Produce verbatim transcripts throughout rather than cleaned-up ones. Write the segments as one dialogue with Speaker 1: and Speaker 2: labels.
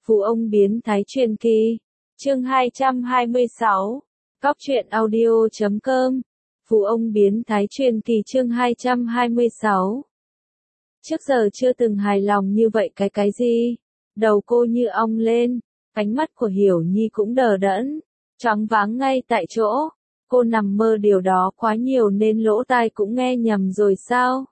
Speaker 1: Phú ông biến thái truyền kỳ. Chương hai trăm hai mươi sáu. Cóc truyện audio chấm com. Phú ông biến thái truyền kỳ chương hai trăm hai mươi sáu. Trước giờ chưa từng hài lòng như vậy cái cái gì? Đầu cô như ong lên, ánh mắt của Hiểu Nhi cũng đờ đẫn, choáng váng ngay tại chỗ. Cô nằm mơ điều đó quá nhiều nên lỗ tai cũng nghe nhầm rồi sao?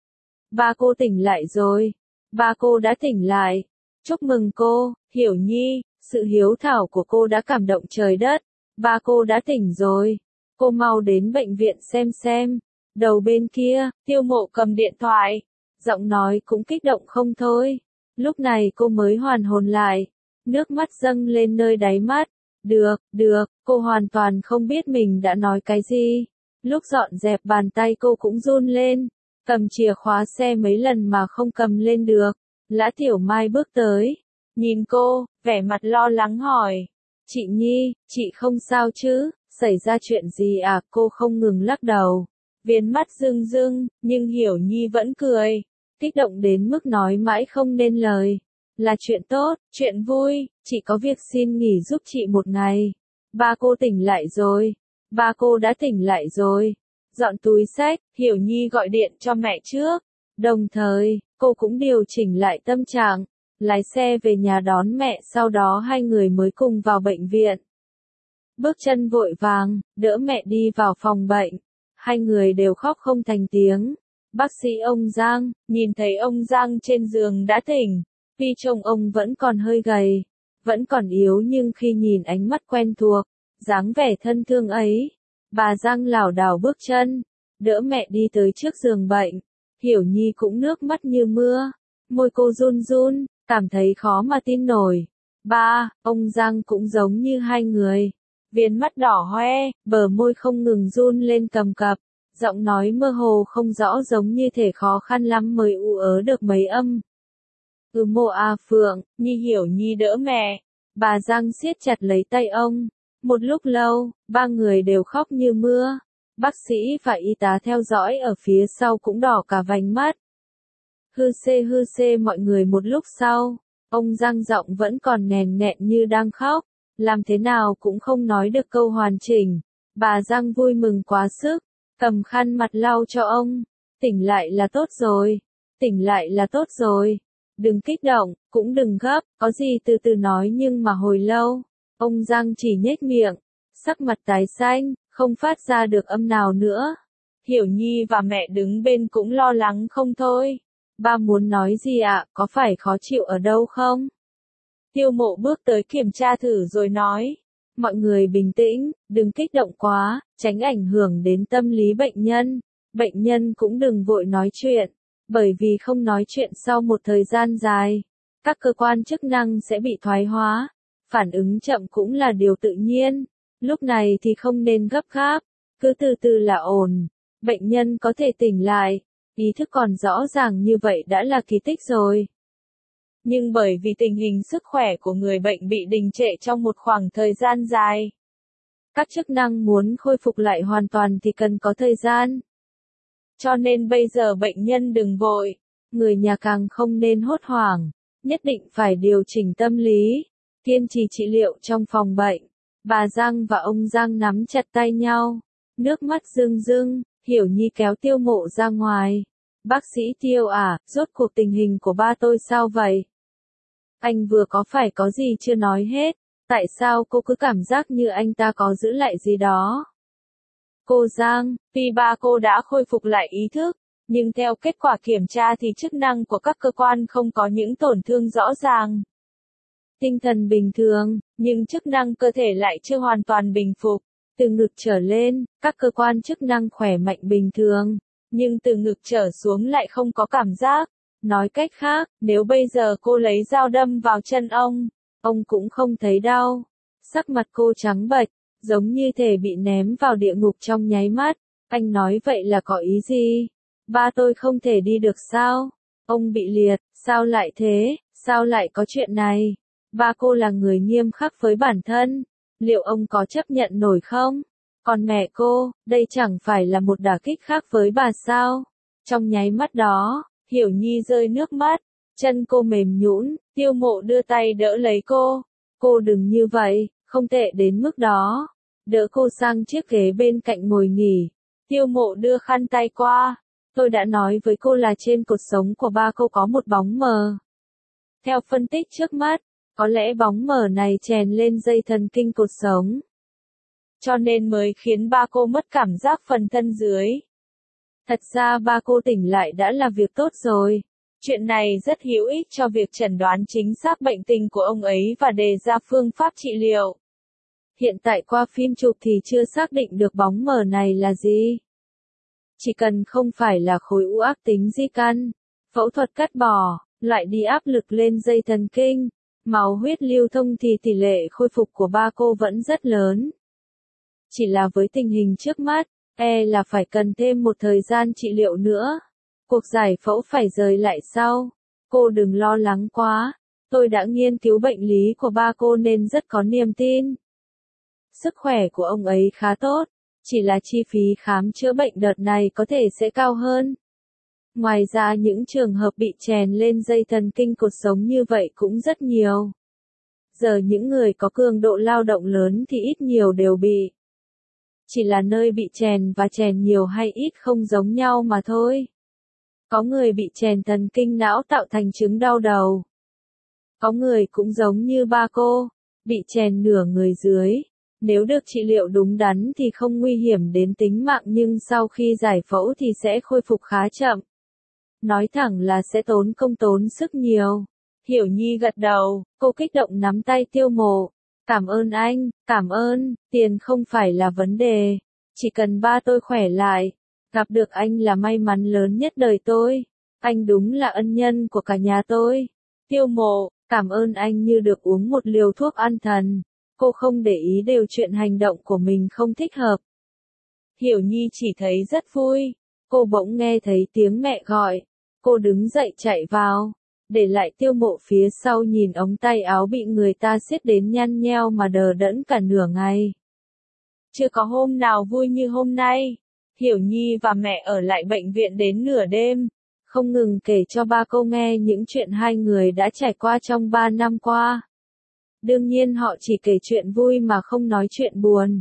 Speaker 1: Ba cô tỉnh lại rồi. Ba cô đã tỉnh lại. Chúc mừng cô, Hiểu Nhi, sự hiếu thảo của cô đã cảm động trời đất. Ba cô đã tỉnh rồi. Cô mau đến bệnh viện xem xem. Đầu bên kia, Tiêu Mộ cầm điện thoại. Giọng nói cũng kích động không thôi. Lúc này cô mới hoàn hồn lại. Nước mắt dâng lên nơi đáy mắt. Được, được, cô hoàn toàn không biết mình đã nói cái gì. Lúc dọn dẹp bàn tay cô cũng run lên. Cầm chìa khóa xe mấy lần mà không cầm lên được. Lã Tiểu Mai bước tới. Nhìn cô, vẻ mặt lo lắng hỏi. Chị Nhi, chị không sao chứ? Xảy ra chuyện gì à? Cô không ngừng lắc đầu. Viền mắt rưng rưng, nhưng Hiểu Nhi vẫn cười. Kích động đến mức nói mãi không nên lời. Là chuyện tốt, chuyện vui, chị có việc xin nghỉ giúp chị một ngày. Ba cô tỉnh lại rồi. Ba cô đã tỉnh lại rồi. Dọn túi xách, Hiểu Nhi gọi điện cho mẹ trước. Đồng thời, cô cũng điều chỉnh lại tâm trạng. Lái xe về nhà đón mẹ, sau đó hai người mới cùng vào bệnh viện. Bước chân vội vàng, đỡ mẹ đi vào phòng bệnh. Hai người đều khóc không thành tiếng. Bác sĩ ông Giang, nhìn thấy ông Giang trên giường đã tỉnh. Tuy trông ông vẫn còn hơi gầy, vẫn còn yếu nhưng khi nhìn ánh mắt quen thuộc, dáng vẻ thân thương ấy, bà Giang lảo đảo bước chân, đỡ mẹ đi tới trước giường bệnh. Hiểu Nhi cũng nước mắt như mưa, môi cô run run, cảm thấy khó mà tin nổi. Ba, ông Giang cũng giống như hai người, viền mắt đỏ hoe, bờ môi không ngừng run lên cầm cập, giọng nói mơ hồ không rõ giống như thể khó khăn lắm mới u ớ được mấy âm. Ừ Mộ A Phượng, Nhi Hiểu Nhi đỡ mẹ. Bà Giang siết chặt lấy tay ông. Một lúc lâu, ba người đều khóc như mưa. Bác sĩ và y tá theo dõi ở phía sau cũng đỏ cả vành mắt. Hư xê hư xê mọi người một lúc sau. Ông Giang giọng vẫn còn nèn nẹn như đang khóc. Làm thế nào cũng không nói được câu hoàn chỉnh. Bà Giang vui mừng quá sức. Cầm khăn mặt lau cho ông. Tỉnh lại là tốt rồi. Tỉnh lại là tốt rồi. Đừng kích động, cũng đừng gấp, có gì từ từ nói nhưng mà hồi lâu. Ông Giang chỉ nhếch miệng, sắc mặt tái xanh, không phát ra được âm nào nữa. Hiểu Nhi và mẹ đứng bên cũng lo lắng không thôi. Ba muốn nói gì ạ, có phải khó chịu ở đâu không? Tiêu Mộ bước tới kiểm tra thử rồi nói. Mọi người bình tĩnh, đừng kích động quá, tránh ảnh hưởng đến tâm lý bệnh nhân. Bệnh nhân cũng đừng vội nói chuyện. Bởi vì không nói chuyện sau một thời gian dài, các cơ quan chức năng sẽ bị thoái hóa, phản ứng chậm cũng là điều tự nhiên. Lúc này thì không nên gấp gáp, cứ từ từ là ổn. Bệnh nhân có thể tỉnh lại, ý thức còn rõ ràng như vậy đã là kỳ tích rồi. Nhưng bởi vì tình hình sức khỏe của người bệnh bị đình trệ trong một khoảng thời gian dài, các chức năng muốn khôi phục lại hoàn toàn thì cần có thời gian. Cho nên bây giờ bệnh nhân đừng vội, người nhà càng không nên hốt hoảng, nhất định phải điều chỉnh tâm lý, kiên trì trị liệu trong phòng bệnh. Bà Giang và ông Giang nắm chặt tay nhau, nước mắt rưng rưng, Hiểu Nhi kéo Tiêu Mộ ra ngoài. Bác sĩ Tiêu à, rốt cuộc tình hình của ba tôi sao vậy? Anh vừa có phải có gì chưa nói hết, tại sao cô cứ cảm giác như anh ta có giữ lại gì đó? Cô Giang, tuy ba cô đã khôi phục lại ý thức, nhưng theo kết quả kiểm tra thì chức năng của các cơ quan không có những tổn thương rõ ràng. Tinh thần bình thường, nhưng chức năng cơ thể lại chưa hoàn toàn bình phục. Từ ngực trở lên, các cơ quan chức năng khỏe mạnh bình thường, nhưng từ ngực trở xuống lại không có cảm giác. Nói cách khác, nếu bây giờ cô lấy dao đâm vào chân ông, ông cũng không thấy đau. Sắc mặt cô trắng bệch, giống như thể bị ném vào địa ngục trong nháy mắt. Anh nói vậy là có ý gì? Ba tôi không thể đi được sao? Ông bị liệt, sao lại thế? Sao lại có chuyện này? Ba cô là người nghiêm khắc với bản thân, liệu ông có chấp nhận nổi không? Còn mẹ cô, đây chẳng phải là một đả kích khác với bà sao? Trong nháy mắt đó, Hiểu Nhi rơi nước mắt, Chân cô mềm nhũn, Tiêu Mộ đưa tay đỡ lấy cô. Cô đừng như vậy, không tệ đến mức đó. Đỡ cô sang chiếc ghế bên cạnh ngồi nghỉ. Tiêu Mộ đưa khăn tay qua. Tôi đã nói với cô là trên cột sống của ba cô có một bóng mờ. Theo phân tích trước mắt, có lẽ bóng mờ này chèn lên dây thần kinh cột sống. Cho nên mới khiến ba cô mất cảm giác phần thân dưới. Thật ra ba cô tỉnh lại đã là việc tốt rồi. Chuyện này rất hữu ích cho việc chẩn đoán chính xác bệnh tình của ông ấy và đề ra phương pháp trị liệu. Hiện tại qua phim chụp thì chưa xác định được bóng mờ này là gì. Chỉ cần không phải là khối u ác tính di căn, phẫu thuật cắt bỏ, lại đi áp lực lên dây thần kinh, máu huyết lưu thông thì tỷ lệ khôi phục của ba cô vẫn rất lớn. Chỉ là với tình hình trước mắt, e là phải cần thêm một thời gian trị liệu nữa. Cuộc giải phẫu phải rời lại sau. Cô đừng lo lắng quá. Tôi đã nghiên cứu bệnh lý của ba cô nên rất có niềm tin. Sức khỏe của ông ấy khá tốt. Chỉ là chi phí khám chữa bệnh đợt này có thể sẽ cao hơn. Ngoài ra những trường hợp bị chèn lên dây thần kinh cột sống như vậy cũng rất nhiều. Giờ những người có cường độ lao động lớn thì ít nhiều đều bị. Chỉ là nơi bị chèn và chèn nhiều hay ít không giống nhau mà thôi. Có người bị chèn thần kinh não tạo thành chứng đau đầu. Có người cũng giống như ba cô, bị chèn nửa người dưới. Nếu được trị liệu đúng đắn thì không nguy hiểm đến tính mạng nhưng sau khi giải phẫu thì sẽ khôi phục khá chậm. Nói thẳng là sẽ tốn công tốn sức nhiều. Hiểu Nhi gật đầu, cô kích động nắm tay Tiêu Mộ. Cảm ơn anh, cảm ơn, tiền không phải là vấn đề. Chỉ cần ba tôi khỏe lại. Gặp được anh là may mắn lớn nhất đời tôi. Anh đúng là ân nhân của cả nhà tôi. Tiêu Mộ, cảm ơn anh như được uống một liều thuốc an thần. Cô không để ý đều chuyện hành động của mình không thích hợp. Hiểu Nhi chỉ thấy rất vui. Cô bỗng nghe thấy tiếng mẹ gọi. Cô đứng dậy chạy vào. Để lại Tiêu Mộ phía sau nhìn ống tay áo bị người ta siết đến nhăn nheo mà đờ đẫn cả nửa ngày. Chưa có hôm nào vui như hôm nay. Hiểu Nhi và mẹ ở lại bệnh viện đến nửa đêm. Không ngừng kể cho ba cô nghe những chuyện hai người đã trải qua trong ba năm qua. Đương nhiên họ chỉ kể chuyện vui mà không nói chuyện buồn.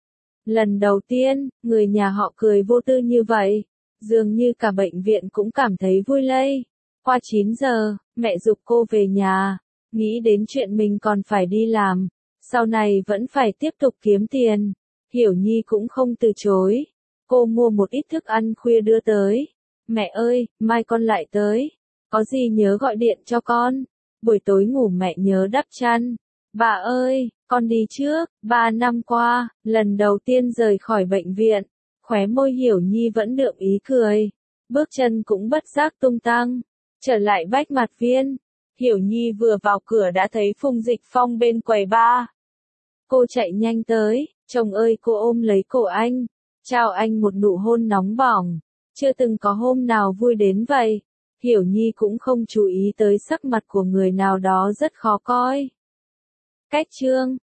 Speaker 1: Lần đầu tiên, người nhà họ cười vô tư như vậy. Dường như cả bệnh viện cũng cảm thấy vui lây. Qua chín giờ, mẹ giục cô về nhà. Nghĩ đến chuyện mình còn phải đi làm. Sau này vẫn phải tiếp tục kiếm tiền. Hiểu Nhi cũng không từ chối. Cô mua một ít thức ăn khuya đưa tới. Mẹ ơi, mai con lại tới. Có gì nhớ gọi điện cho con. Buổi tối ngủ mẹ nhớ đắp chăn. Bà ơi, con đi trước. Ba năm qua, lần đầu tiên rời khỏi bệnh viện. Khóe môi Hiểu Nhi vẫn đượm ý cười. Bước chân cũng bất giác tung tăng. Trở lại Bách Mạt Viên. Hiểu Nhi vừa vào cửa đã thấy Phùng Dịch Phong bên quầy bar. Cô chạy nhanh tới. Chồng ơi, cô ôm lấy cổ anh. Chào anh một nụ hôn nóng bỏng. Chưa từng có hôm nào vui đến vậy. Hiểu Nhi cũng không chú ý tới sắc mặt của người nào đó rất khó coi. Cách chương